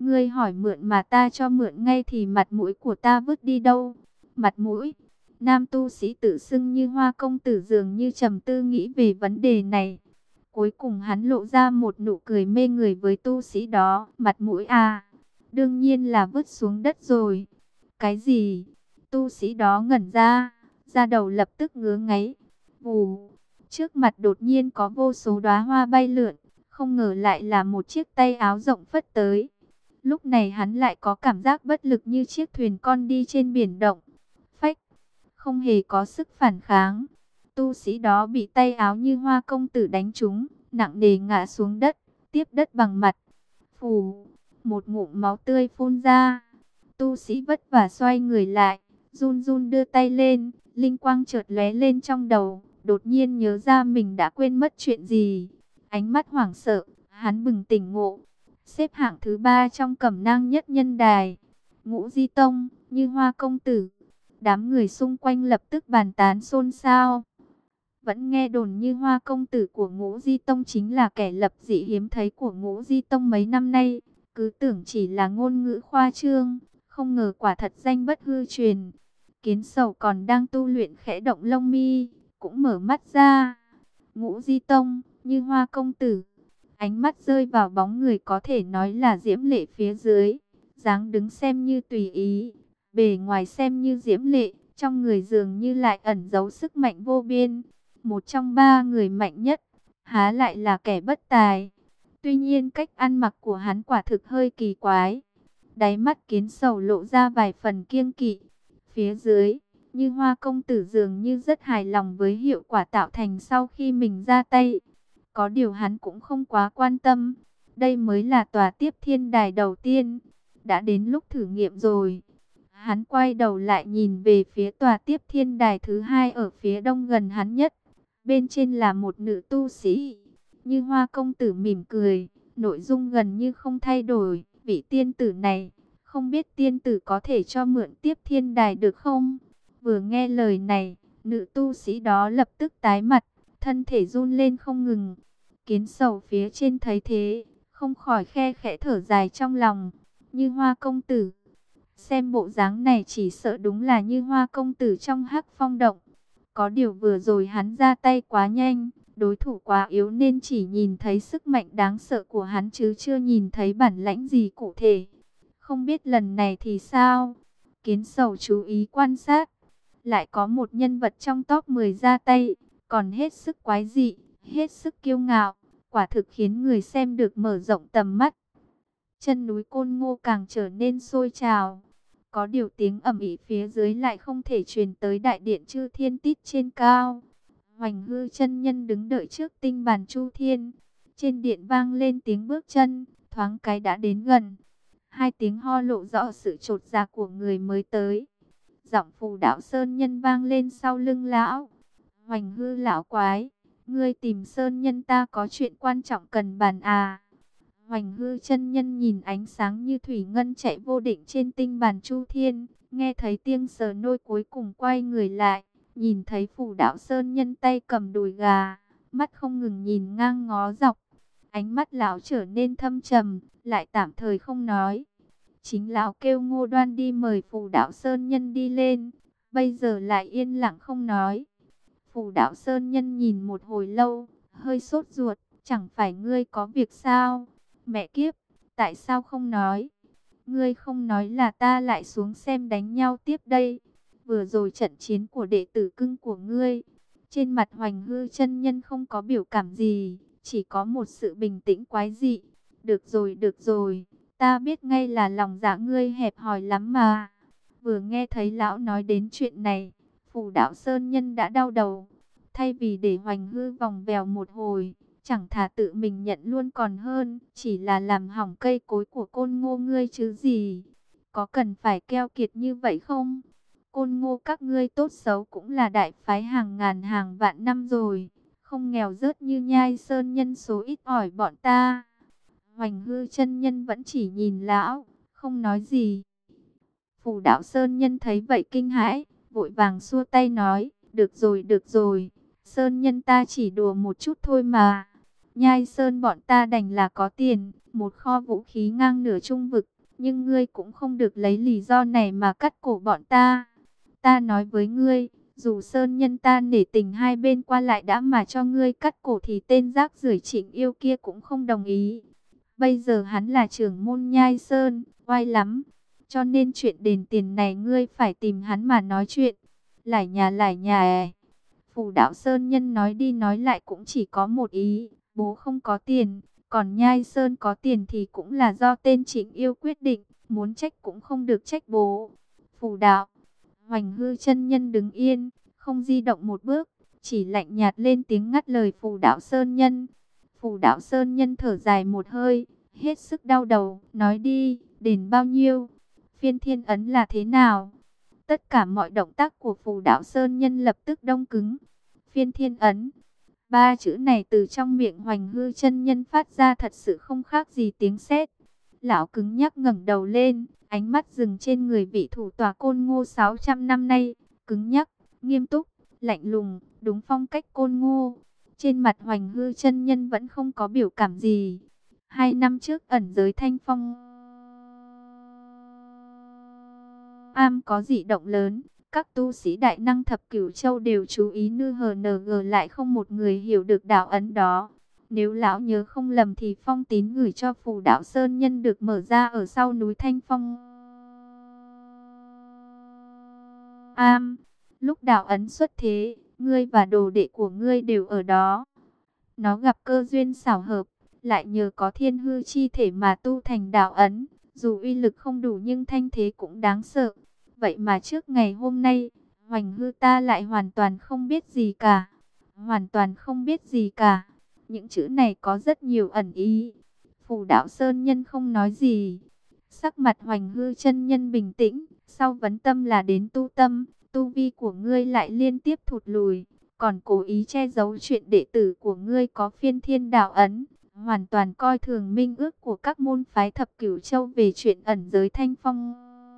Ngươi hỏi mượn mà ta cho mượn ngay thì mặt mũi của ta vứt đi đâu? Mặt mũi? Nam tu sĩ tự xưng Như Hoa công tử dường như trầm tư nghĩ về vấn đề này. Cuối cùng hắn lộ ra một nụ cười mê người với tu sĩ đó. Mặt mũi à? Đương nhiên là vứt xuống đất rồi. Cái gì? Tu sĩ đó ngẩn ra, da đầu lập tức ngứa ngáy. Vù, trước mặt đột nhiên có vô số đóa hoa bay lượn, không ngờ lại là một chiếc tay áo rộng phất tới. Lúc này hắn lại có cảm giác bất lực như chiếc thuyền con đi trên biển động. Phách, không hề có sức phản kháng. Tu sĩ đó bị tay áo Như Hoa công tử đánh trúng, nặng nề ngã xuống đất, tiếp đất bằng mặt. Phù, một ngụm máu tươi phun ra. Tu sĩ vất vả xoay người lại, run run đưa tay lên, linh quang chợt lóe lên trong đầu, đột nhiên nhớ ra mình đã quên mất chuyện gì. Ánh mắt hoảng sợ, hắn bừng tỉnh ngộ, xếp hạng thứ 3 trong cẩm nang nhất nhân đài. Ngũ Di Tông, Như Hoa công tử. Đám người xung quanh lập tức bàn tán xôn xao. Vẫn nghe đồn Như Hoa công tử của Ngũ Di Tông chính là kẻ lập dị hiếm thấy của Ngũ Di Tông mấy năm nay, cứ tưởng chỉ là ngôn ngữ khoa trương, không ngờ quả thật danh bất hư truyền. Kiến Sầu còn đang tu luyện khẽ động lông mi, cũng mở mắt ra. Ngũ Di Tông, Như Hoa công tử. Ánh mắt rơi vào bóng người có thể nói là diễm lệ phía dưới, dáng đứng xem như tùy ý, bề ngoài xem như diễm lệ, trong người dường như lại ẩn giấu sức mạnh vô biên. Một trong 3 người mạnh nhất, há lại là kẻ bất tài. Tuy nhiên cách ăn mặc của hắn quả thực hơi kỳ quái. Đáy mắt Kiến Sầu lộ ra vài phần kiêng kỵ. Phía dưới, Như Hoa công tử dường như rất hài lòng với hiệu quả tạo thành sau khi mình ra tay. Có điều hắn cũng không quá quan tâm. Đây mới là tòa tiếp thiên đài đầu tiên. Đã đến lúc thử nghiệm rồi. Hắn quay đầu lại nhìn về phía tòa tiếp thiên đài thứ 2 ở phía đông gần hắn nhất. Bên trên là một nữ tu sĩ. Như Hoa công tử mỉm cười, nội dung gần như không thay đổi. Vị tiên tử này, không biết tiên tử có thể cho mượn tiếp thiên đài được không? Vừa nghe lời này, nữ tu sĩ đó lập tức tái mặt, thân thể run lên không ngừng. Kiến Sầu phía trên thấy thế, không khỏi khe khẽ thở dài trong lòng. Như Hoa công tử, xem bộ dáng này chỉ sợ đúng là Như Hoa công tử trong Hắc Phong động. Có điều vừa rồi hắn ra tay quá nhanh, đối thủ quá yếu nên chỉ nhìn thấy sức mạnh đáng sợ của hắn chứ chưa nhìn thấy bản lãnh gì cụ thể. Không biết lần này thì sao? Kiến Sầu chú ý quan sát, lại có một nhân vật trong top 10 ra tay, còn hết sức quái dị, hết sức kiêu ngạo, quả thực khiến người xem được mở rộng tầm mắt. Chân núi Côn Ngô càng trở nên sôi trào. Có điều tiếng ầm ĩ phía dưới lại không thể truyền tới đại điện Chư Thiên Tít trên cao. Hoành Hư chân nhân đứng đợi trước tinh bàn Chu Thiên. Trên điện vang lên tiếng bước chân, thoáng cái đã đến gần. 2 tiếng ho lộ rõ sự chột dạ của người mới tới. Giọng Phù Đạo Sơn Nhân vang lên sau lưng lão. Hoành Hư lão quái, ngươi tìm Sơn Nhân ta có chuyện quan trọng cần bàn à? Hoành Hư chân nhân nhìn ánh sáng như thủy ngân chạy vô định trên tinh bàn Chu Thiên, nghe thấy tiếng sờ nôi cuối cùng quay người lại, nhìn thấy Phù Đạo Sơn Nhân tay cầm đùi gà, mắt không ngừng nhìn ngang ngó dọc. Ánh mắt lão trở nên thâm trầm, lại tạm thời không nói. Chính lão kêu Ngô Đoan đi mời Phù Đạo Sơn Nhân đi lên, bây giờ lại yên lặng không nói. Phù Đạo Sơn Nhân nhìn một hồi lâu, hơi sốt ruột, chẳng phải ngươi có việc sao? Mẹ kiếp, tại sao không nói? Ngươi không nói là ta lại xuống xem đánh nhau tiếp đây. Vừa rồi trận chiến của đệ tử cưng của ngươi, trên mặt Hoành Hư chân nhân không có biểu cảm gì, chỉ có một sự bình tĩnh quái dị. Được rồi, ta biết ngay là lòng dạ ngươi hẹp hòi lắm mà. Vừa nghe thấy lão nói đến chuyện này, Phù Đạo Sơn Nhân đã đau đầu. Thay vì để Hoành Hư vòng vèo một hồi, chẳng thà tự mình nhận luôn còn hơn, chỉ là làm hỏng cây cối của Côn Ngô ngươi chứ gì. Có cần phải keo kiệt như vậy không? Côn Ngô các ngươi tốt xấu cũng là đại phái hàng ngàn hàng vạn năm rồi, không nghèo rớt như Nhai Sơn Nhân số ít ỏi bọn ta. Hoành Hư chân nhân vẫn chỉ nhìn lão, không nói gì. Phù Đạo Sơn Nhân thấy vậy kinh hãi, vội vàng xua tay nói, được rồi, Sơn Nhân ta chỉ đùa một chút thôi mà. Nhai Sơn bọn ta đành là có tiền, một kho vũ khí ngang nửa trung vực, nhưng ngươi cũng không được lấy lý do này mà cắt cổ bọn ta. Ta nói với ngươi, dù Sơn nhân ta nể tình hai bên qua lại đã mà cho ngươi cắt cổ thì tên rác rưởi Trịnh Yêu kia cũng không đồng ý. Bây giờ hắn là trưởng môn Nhai Sơn, oai lắm. Cho nên chuyện đền tiền này ngươi phải tìm hắn mà nói chuyện. Lải nhà. Phù Đạo Sơn nhân nói đi nói lại cũng chỉ có một ý, bố không có tiền, còn Nhai Sơn có tiền thì cũng là do tên Trịnh Yêu quyết định, muốn trách cũng không được trách bố. Phù Đạo, Hoành Hư chân nhân đứng yên, không di động một bước, chỉ lạnh nhạt lên tiếng ngắt lời Phù Đạo Sơn nhân. Phù Đạo Sơn nhân thở dài một hơi, hết sức đau đầu, nói đi, đền bao nhiêu? Phiên thiên ấn là thế nào? Tất cả mọi động tác của Phù Đạo Sơn nhân lập tức đông cứng. Phiên thiên ấn, ba chữ này từ trong miệng Hoành Hư chân nhân phát ra thật sự không khác gì tiếng sét. Lão cứng nhắc ngẩng đầu lên, ánh mắt dừng trên người vị thủ tọa Côn Ngô 600 năm nay, cứng nhắc, nghiêm túc, lạnh lùng, đúng phong cách Côn Ngô. Trên mặt Hoành Hư chân nhân vẫn không có biểu cảm gì. 2 năm trước ẩn giới Thanh Phong Am có dị động lớn, các tu sĩ đại năng thập cửu châu đều chú ý NHNG, lại không một người hiểu được đạo ấn đó. Nếu lão nhớ không lầm thì phong tín gửi cho Phù Đạo Sơn nhân được mở ra ở sau núi Thanh Phong Am. Lúc đạo ấn xuất thế, ngươi và đồ đệ của ngươi đều ở đó. Nó gặp cơ duyên xảo hợp, lại nhờ có thiên hư chi thể mà tu thành đạo ấn. Dù uy lực không đủ nhưng thanh thế cũng đáng sợ. Vậy mà trước ngày hôm nay, Hoành Hư ta lại hoàn toàn không biết gì cả. Hoàn toàn không biết gì cả. Những chữ này có rất nhiều ẩn ý. Phù Đạo Sơn nhân không nói gì. Sắc mặt Hoành Hư chân nhân bình tĩnh. Sau vấn tâm là đến tu tâm. Tu vi của ngươi lại liên tiếp thụt lùi. Còn cố ý che giấu chuyện đệ tử của ngươi có phiên thiên đạo ấn. Hoàn toàn coi thường minh ước của các môn phái thập cửu châu về chuyện ẩn giới Thanh Phong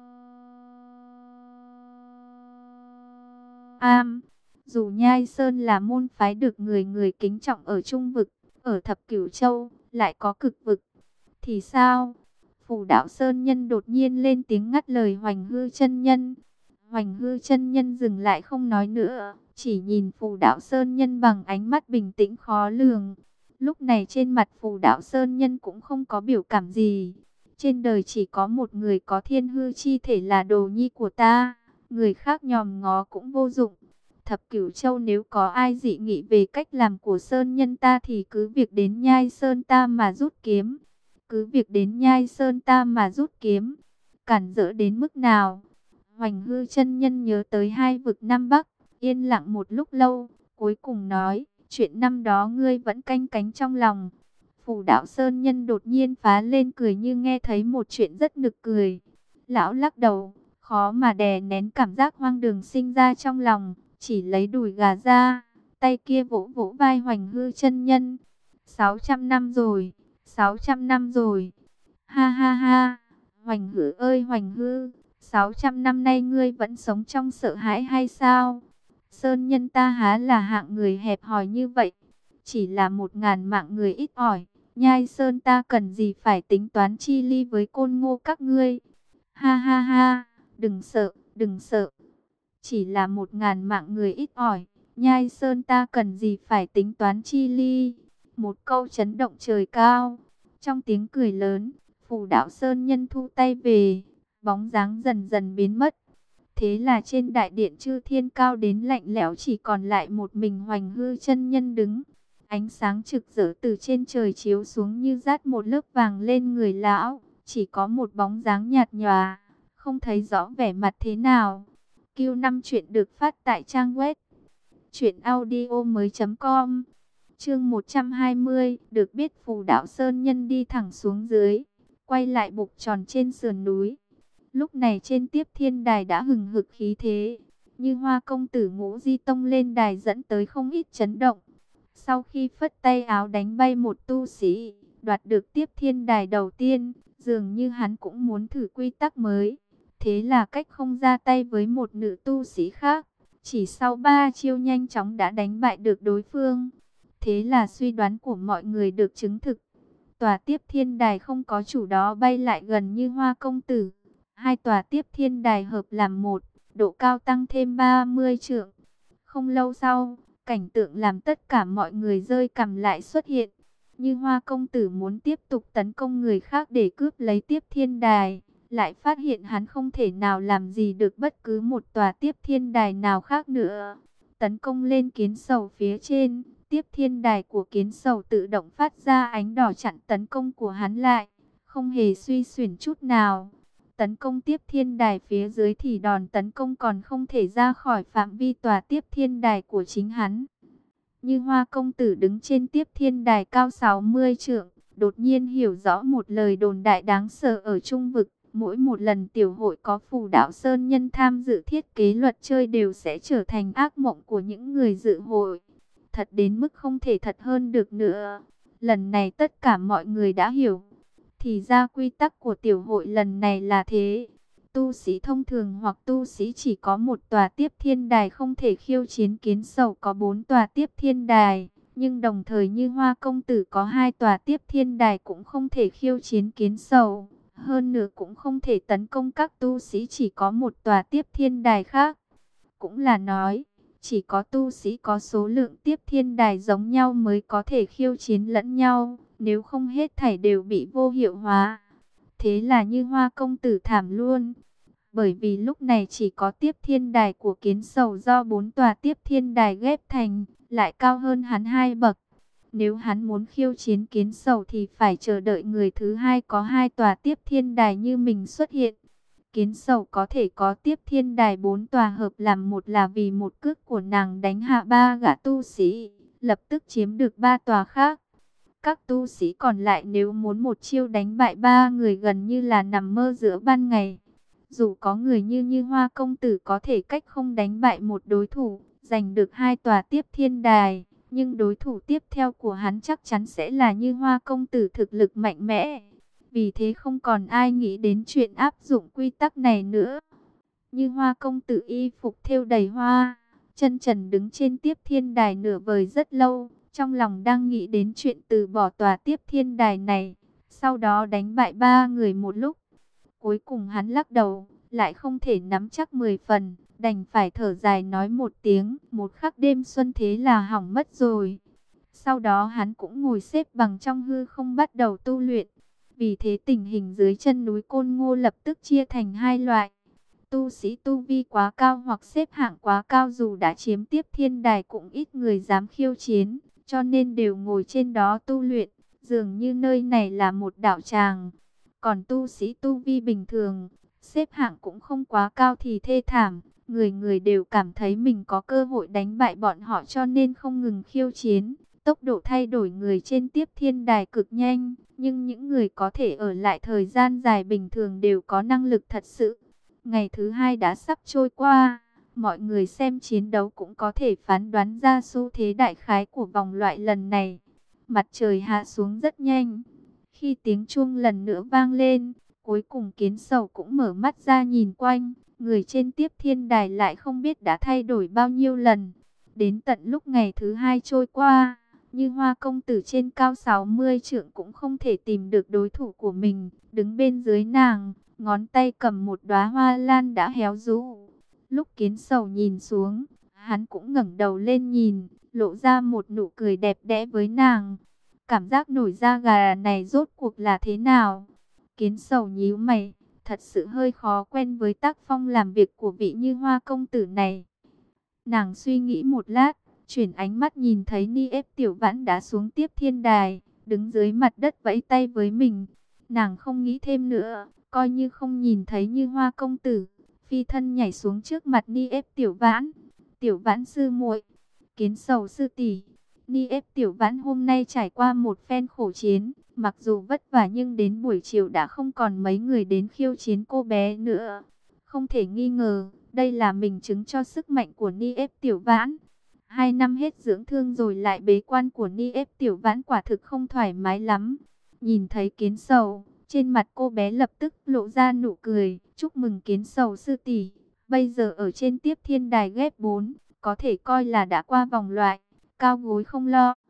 Am. Dù Nhai Sơn là môn phái được người người kính trọng ở Trung Vực, ở thập cửu châu, lại có cực vực, thì sao? Phù Đạo Sơn nhân đột nhiên lên tiếng ngắt lời Hoành Hư chân nhân. Hoành Hư chân nhân dừng lại không nói nữa, chỉ nhìn Phù Đạo Sơn nhân bằng ánh mắt bình tĩnh khó lường. Lúc này trên mặt Phù Đạo Sơn nhân cũng không có biểu cảm gì. Trên đời chỉ có một người có thiên hư chi thể là đồ nhi của ta, người khác nhòm ngó cũng vô dụng. Thập cửu châu nếu có ai dị nghị về cách làm của Sơn nhân ta thì cứ việc đến Nhai Sơn ta mà rút kiếm. Cứ việc đến Nhai Sơn ta mà rút kiếm. Cản rỡ đến mức nào? Hoành Hư chân nhân nhớ tới hai vực Nam Bắc, yên lặng một lúc lâu, cuối cùng nói, chuyện năm đó ngươi vẫn canh cánh trong lòng. Phù Đạo Sơn nhân đột nhiên phá lên cười như nghe thấy một chuyện rất nực cười. Lão lắc đầu, khó mà đè nén cảm giác hoang đường sinh ra trong lòng, chỉ lấy đùi gà ra, tay kia vỗ vỗ vai Hoành Hư chân nhân. 600 năm rồi, 600 năm rồi. Ha ha ha, Hoành Hư ơi Hoành Hư, 600 năm nay ngươi vẫn sống trong sợ hãi hay sao? Sơn nhân ta há là hạng người hẹp hòi như vậy, chỉ là 1000 mạng người ít ỏi. Nhai Sơn ta cần gì phải tính toán chi ly với Côn Ngô các ngươi? Ha ha ha, đừng sợ, đừng sợ. Chỉ là 1000 mạng người ít ỏi, Nhai Sơn ta cần gì phải tính toán chi ly? Một câu chấn động trời cao. Trong tiếng cười lớn, Phù Đạo Sơn nhân thu tay về, bóng dáng dần dần biến mất. Thế là trên đại điện chư thiên cao đến lạnh lẽo chỉ còn lại một mình Hoành Hư chân nhân đứng. Ánh sáng trực rỡ từ trên trời chiếu xuống như dát một lớp vàng lên người lão. Chỉ có một bóng dáng nhạt nhòa, không thấy rõ vẻ mặt thế nào. Q5 chuyện được phát tại trang web truyệnaudiomoi.com. Chương 120, được biết Phù Đạo Sơn nhân đi thẳng xuống dưới, quay lại bục tròn trên sườn núi. Lúc này trên Tiếp Thiên Đài đã hừng hực khí thế, như Hoa công tử Ngũ Di Tông lên đài dẫn tới không ít chấn động. Sau khi phất tay áo đánh bay một tu sĩ, đoạt được Tiếp Thiên Đài đầu tiên, dường như hắn cũng muốn thử quy tắc mới. Thế là cách không ra tay với một nữ tu sĩ khác, chỉ sau 3 chiêu nhanh chóng đã đánh bại được đối phương. Thế là suy đoán của mọi người được chứng thực. Tòa tiếp thiên đài không có chủ đó bay lại gần Như Hoa công tử. Hai tòa tiếp thiên đài hợp làm một, độ cao tăng thêm 30 trượng. Không lâu sau, cảnh tượng làm tất cả mọi người rơi cằm lại xuất hiện. Như Hoa công tử muốn tiếp tục tấn công người khác để cướp lấy tiếp thiên đài, lại phát hiện hắn không thể nào làm gì được bất cứ một tòa tiếp thiên đài nào khác nữa. Tấn công lên kiến sầu phía trên, tiếp thiên đài của kiến sầu tự động phát ra ánh đỏ chặn tấn công của hắn lại, không hề suy xuyển chút nào. Tấn công tiếp thiên đài phía dưới thì đòn tấn công còn không thể ra khỏi phạm vi tòa tiếp thiên đài của chính hắn. Như Hoa công tử đứng trên tiếp thiên đài cao 60 trượng, đột nhiên hiểu rõ một lời đồn đại đáng sợ ở Trung vực. Mỗi một lần tiểu hội có Phù Đạo Sơn nhân tham dự thiết kế luật chơi đều sẽ trở thành ác mộng của những người dự hội. Thật đến mức không thể thật hơn được nữa. Lần này tất cả mọi người đã hiểu. Thì ra quy tắc của tiểu hội lần này là thế. Tu sĩ thông thường hoặc tu sĩ chỉ có một tòa tiếp thiên đài không thể khiêu chiến kiến sầu có 4 tòa tiếp thiên đài. Nhưng đồng thời Như Hoa công tử có 2 tòa tiếp thiên đài cũng không thể khiêu chiến kiến sầu. Hơn nữa cũng không thể tấn công các tu sĩ chỉ có một tòa tiếp thiên đài khác. Cũng là nói, chỉ có tu sĩ có số lượng tiếp thiên đài giống nhau mới có thể khiêu chiến lẫn nhau. Nếu không hết thảy đều bị vô hiệu hóa. Thế là Như Hoa công tử thảm luôn. Bởi vì lúc này chỉ có tiếp thiên đài của kiến sầu do 4 tòa tiếp thiên đài ghép thành, lại cao hơn hắn 2 bậc. Nếu hắn muốn khiêu chiến kiến sầu thì phải chờ đợi người thứ hai có 2 tòa tiếp thiên đài như mình xuất hiện. Kiến sầu có thể có tiếp thiên đài 4 tòa hợp làm một là vì một cước của nàng đánh hạ 3 gã tu sĩ, lập tức chiếm được 3 tòa khác. Các tu sĩ còn lại nếu muốn một chiêu đánh bại 3 người gần như là nằm mơ giữa ban ngày. Dù có người như Hoa công tử có thể cách không đánh bại một đối thủ, giành được 2 tòa tiếp thiên đài, nhưng đối thủ tiếp theo của hắn chắc chắn sẽ là Như Hoa công tử thực lực mạnh mẽ. Vì thế không còn ai nghĩ đến chuyện áp dụng quy tắc này nữa. Như Hoa công tử y phục thêu đầy hoa, chân trần đứng trên tiếp thiên đài nửa vời rất lâu, trong lòng đang nghĩ đến chuyện từ bỏ tòa tiếp thiên đài này, sau đó đánh bại 3 người một lúc. Cuối cùng hắn lắc đầu, lại không thể nắm chắc 10 phần, đành phải thở dài nói một tiếng, một khắc đêm xuân thế là hỏng mất rồi. Sau đó hắn cũng ngồi xếp bằng trong hư không bắt đầu tu luyện. Vì thế tình hình dưới chân núi Côn Ngô lập tức chia thành 2 loại. Tu sĩ tu vi quá cao hoặc xếp hạng quá cao dù đã chiếm tiếp thiên đài cũng ít người dám khiêu chiến, cho nên đều ngồi trên đó tu luyện, dường như nơi này là một đạo tràng. Còn tu sĩ tu vi bình thường, xếp hạng cũng không quá cao thì thê thảm, người người đều cảm thấy mình có cơ hội đánh bại bọn họ cho nên không ngừng khiêu chiến. Tốc độ thay đổi người trên tiếp thiên đài cực nhanh, nhưng những người có thể ở lại thời gian dài bình thường đều có năng lực thật sự. Ngày thứ 2 đã sắp trôi qua, mọi người xem chiến đấu cũng có thể phán đoán ra xu thế đại khái của vòng loại lần này. Mặt trời hạ xuống rất nhanh. Khi tiếng chuông lần nữa vang lên, cuối cùng kiến sầu cũng mở mắt ra nhìn quanh. Người trên tiếp thiên đài lại không biết đã thay đổi bao nhiêu lần. Đến tận lúc ngày thứ 2 trôi qua, Như Hoa công tử trên cao 60 trượng cũng không thể tìm được đối thủ của mình. Đứng bên dưới nàng, ngón tay cầm một đóa hoa lan đã héo rũ. Lúc kiến sầu nhìn xuống, hắn cũng ngẩng đầu lên nhìn, lộ ra một nụ cười đẹp đẽ với nàng. Cảm giác nổi da gà này rốt cuộc là thế nào? Kiến sầu nhíu mày, thật sự hơi khó quen với tác phong làm việc của vị Như Hoa công tử này. Nàng suy nghĩ một lát, chuyển ánh mắt nhìn thấy Ni Ép Tiểu Vãn đã xuống tiếp thiên đài, đứng dưới mặt đất vẫy tay với mình. Nàng không nghĩ thêm nữa, coi như không nhìn thấy Như Hoa công tử, phi thân nhảy xuống trước mặt Ni Ép Tiểu Vãn. Tiểu Vãn sư muội, Kiến sầu sư tỷ. Ni Ép Tiểu Vãn hôm nay trải qua một phen khổ chiến, mặc dù vất vả nhưng đến buổi chiều đã không còn mấy người đến khiêu chiến cô bé nữa. Không thể nghi ngờ, đây là minh chứng cho sức mạnh của Ni Ép Tiểu Vãn. 2 năm hết dưỡng thương rồi lại bế quan của Ni Ép Tiểu Vãn quả thực không thoải mái lắm. Nhìn thấy Kiến sầu, trên mặt cô bé lập tức lộ ra nụ cười. Chúc mừng Kiến sầu sư tỷ, bây giờ ở trên tiếp thiên đài ghép 4, có thể coi là đã qua vòng loại, cao gối không lo.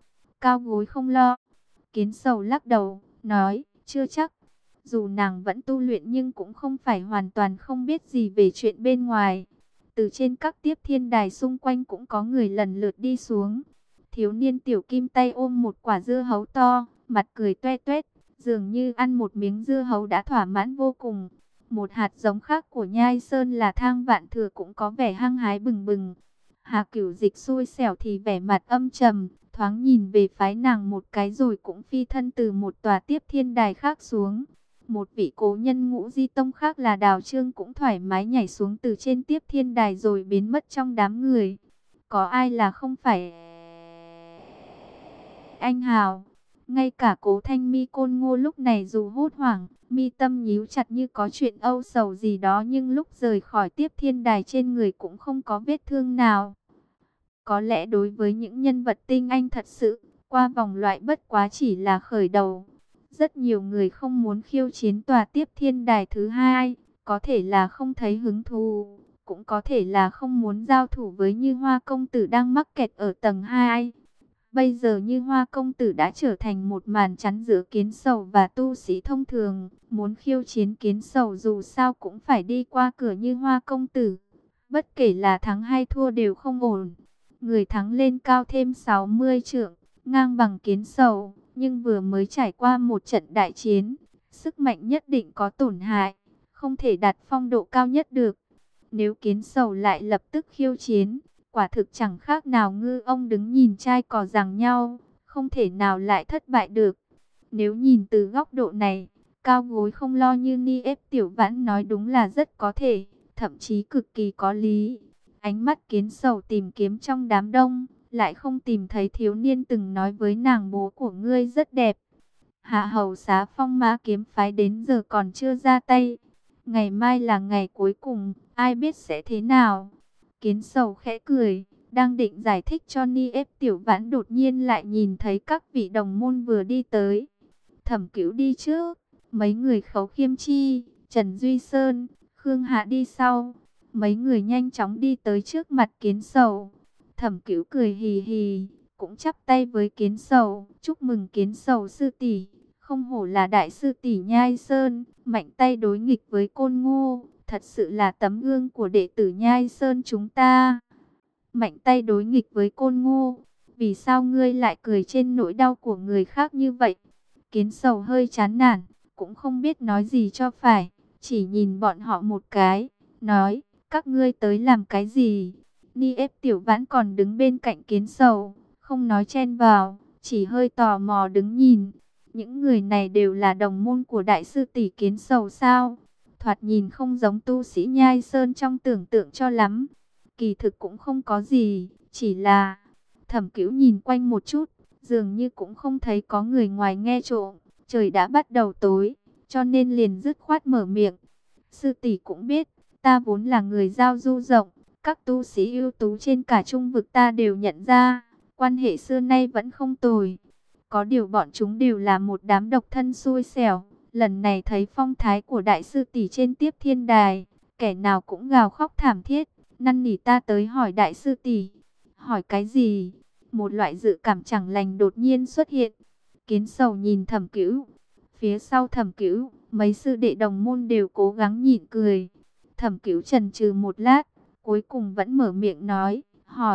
Cao Gối không lo. Kiến Sầu lắc đầu, nói, chưa chắc. Dù nàng vẫn tu luyện nhưng cũng không phải hoàn toàn không biết gì về chuyện bên ngoài. Từ trên các tiếp thiên đài xung quanh cũng có người lần lượt đi xuống. Thiếu niên Tiểu Kim tay ôm một quả dưa hấu to, mặt cười toe toét, dường như ăn một miếng dưa hấu đã thỏa mãn vô cùng. Một hạt giống khác của Nhai Sơn là Thang Vạn Thừa cũng có vẻ hăng hái bừng bừng. Hà Cửu Dịch xui xẻo thì vẻ mặt âm trầm, thoáng nhìn về phái nàng một cái rồi cũng phi thân từ một tòa tiếp thiên đài khác xuống. Một vị cố nhân Ngũ Di Tông khác là Đào Trương cũng thoải mái nhảy xuống từ trên tiếp thiên đài rồi biến mất trong đám người. Có ai là không phải anh hào? Ngay cả Cố Thanh Mi Côn Ngô lúc này dù hốt hoảng, mi tâm nhíu chặt như có chuyện âu sầu gì đó, nhưng lúc rời khỏi tiếp thiên đài trên người cũng không có vết thương nào. Có lẽ đối với những nhân vật tinh anh thật sự, qua vòng loại bất quá chỉ là khởi đầu. Rất nhiều người không muốn khiêu chiến tòa tiếp thiên đài thứ hai, có thể là không thấy hứng thú, cũng có thể là không muốn giao thủ với Như Hoa công tử đang mắc kẹt ở tầng 2. Bây giờ Như Hoa công tử đã trở thành một màn chắn giữa Kiến Sầu và tu sĩ thông thường, muốn khiêu chiến Kiến Sầu dù sao cũng phải đi qua cửa Như Hoa công tử. Bất kể là thắng hay thua đều không ổn. Người thắng lên cao thêm 60 trượng, ngang bằng Kiến Sầu, nhưng vừa mới trải qua một trận đại chiến, sức mạnh nhất định có tổn hại, không thể đạt phong độ cao nhất được. Nếu Kiến Sầu lại lập tức khiêu chiến, quả thực chẳng khác nào ngư ông đứng nhìn trai cò giằng nhau, không thể nào lại thất bại được. Nếu nhìn từ góc độ này, Cao Gối không lo như Ni ép Tiểu Vãn nói đúng là rất có thể, thậm chí cực kỳ có lý. Ánh mắt Kiến Sầu tìm kiếm trong đám đông, lại không tìm thấy thiếu niên từng nói với nàng bố của ngươi rất đẹp. Hạ hầu xá Phong Mã kiếm phái đến giờ còn chưa ra tay. Ngày mai là ngày cuối cùng, ai biết sẽ thế nào. Kiến Sầu khẽ cười, đang định giải thích cho Ni ép Tiểu Vãn, đột nhiên lại nhìn thấy các vị đồng môn vừa đi tới. Thẩm Cửu đi trước, mấy người Khấu Khiêm Chi, Trần Duy Sơn, Khương Hạ đi sau. Mấy người nhanh chóng đi tới trước mặt Kiến Sầu. Thẩm Cửu cười hì hì, cũng chắp tay với Kiến Sầu, chúc mừng Kiến Sầu sư tỷ, không hổ là đại sư tỷ Nhai Sơn, mạnh tay đối nghịch với Côn Ngô, thật sự là tấm gương của đệ tử Nhai Sơn chúng ta. Mạnh tay đối nghịch với Côn Ngô, vì sao ngươi lại cười trên nỗi đau của người khác như vậy? Kiến Sầu hơi chán nản, cũng không biết nói gì cho phải, chỉ nhìn bọn họ một cái, nói, các ngươi tới làm cái gì? Ni ép Tiểu Vãn còn đứng bên cạnh Kiến Sầu, không nói chen vào, chỉ hơi tò mò đứng nhìn. Những người này đều là đồng môn của đại sư tỷ Kiến Sầu sao? Thoạt nhìn không giống tu sĩ Nhai Sơn trong tưởng tượng cho lắm. Kỳ thực cũng không có gì, chỉ là Thẩm Cửu nhìn quanh một chút, dường như cũng không thấy có người ngoài nghe trộm. Trời đã bắt đầu tối, cho nên liền dứt khoát mở miệng. Sư tỷ cũng biết, ta vốn là người giao du rộng, các tu sĩ ưu tú trên cả trung vực ta đều nhận ra, quan hệ xưa nay vẫn không tồi. Có điều bọn chúng đều là một đám độc thân xui xẻo. Lần này thấy phong thái của đại sư tỷ trên tiếp thiên đài, kẻ nào cũng gào khóc thảm thiết, năn nỉ ta tới hỏi đại sư tỷ. Hỏi cái gì? Một loại dự cảm chẳng lành đột nhiên xuất hiện. Kiến Sầu nhìn Thẩm Cửu. Phía sau Thẩm Cửu, mấy sư đệ đồng môn đều cố gắng nhịn cười. Thẩm Cửu chần chừ một lát, cuối cùng vẫn mở miệng nói,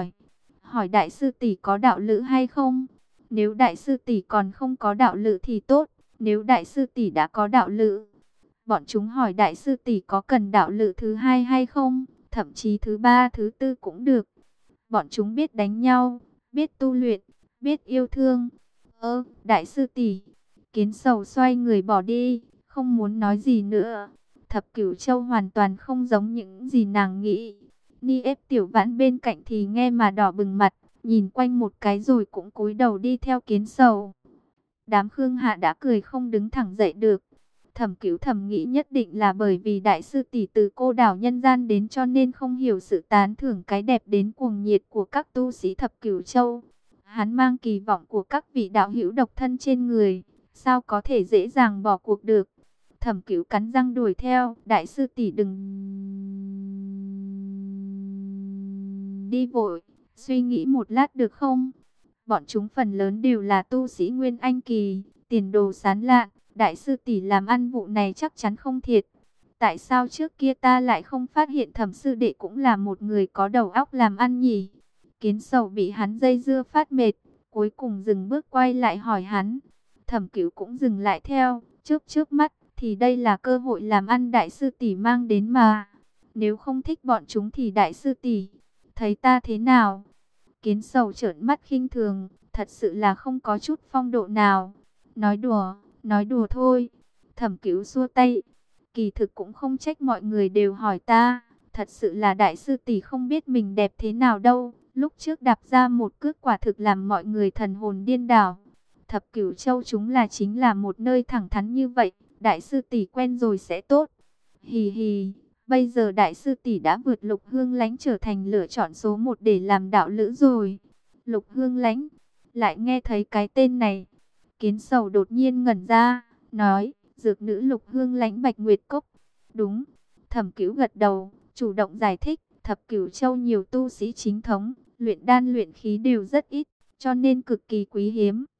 hỏi đại sư tỷ có đạo lữ hay không? Nếu đại sư tỷ còn không có đạo lữ thì tốt, nếu đại sư tỷ đã có đạo lữ, bọn chúng hỏi đại sư tỷ có cần đạo lữ thứ hai hay không, thậm chí thứ ba, thứ tư cũng được. Bọn chúng biết đánh nhau, biết tu luyện, biết yêu thương. Đại sư tỷ. Kiến Sầu xoay người bỏ đi, không muốn nói gì nữa. Thập Cửu Châu hoàn toàn không giống những gì nàng nghĩ. Ni ép Tiểu Vãn bên cạnh thì nghe mà đỏ bừng mặt, nhìn quanh một cái rồi cũng cúi đầu đi theo Kiến Sầu. Đám Khương Hạ đã cười không đứng thẳng dậy được. Thẩm Cửu thầm nghĩ nhất định là bởi vì đại sư tỷ từ cô đảo nhân gian đến cho nên không hiểu sự tán thưởng cái đẹp đến cuồng nhiệt của các tu sĩ Thập Cửu Châu. Hắn mang kỳ vọng của các vị đạo hữu độc thân trên người, sao có thể dễ dàng bỏ cuộc được. Thẩm Cửu cắn răng đuổi theo, đại sư tỷ đừng đi vội, suy nghĩ một lát được không? Bọn chúng phần lớn đều là tu sĩ Nguyên Anh kỳ, tiền đồ sáng lạn. Đại sư tỷ làm ăn vụ này chắc chắn không thiệt. Tại sao trước kia ta lại không phát hiện Thẩm sư đệ cũng là một người có đầu óc làm ăn nhỉ? Kiến Sầu bị hắn dây dưa phát mệt, cuối cùng dừng bước quay lại hỏi hắn. Thẩm Cửu cũng dừng lại theo, chớp chớp mắt, thì đây là cơ hội làm ăn đại sư tỷ mang đến mà. Nếu không thích bọn chúng thì đại sư tỷ, thấy ta thế nào? Kiến Sầu trợn mắt khinh thường, thật sự là không có chút phong độ nào. Nói đùa thôi. Thẩm Cửu xua tay, kỳ thực cũng không trách mọi người đều hỏi ta. Thật sự là đại sư tỷ không biết mình đẹp thế nào đâu. Lúc trước đạp ra một cước quả thực làm mọi người thần hồn điên đảo. Thập Cửu Châu chúng là chính là một nơi thẳng thắn như vậy. Đại sư tỷ quen rồi sẽ tốt. Hì hì, bây giờ đại sư tỷ đã vượt Lục Hương Lãnh trở thành lựa chọn số một để làm đạo lữ rồi. Lục Hương Lãnh, lại nghe thấy cái tên này. Kiến Sầu đột nhiên ngẩn ra, nói, dược nữ Lục Hương Lãnh Bạch Nguyệt Cốc. Đúng, Thẩm Cửu gật đầu, chủ động giải thích, Thập Cửu Châu nhiều tu sĩ chính thống, luyện đan luyện khí đều rất ít, cho nên cực kỳ quý hiếm.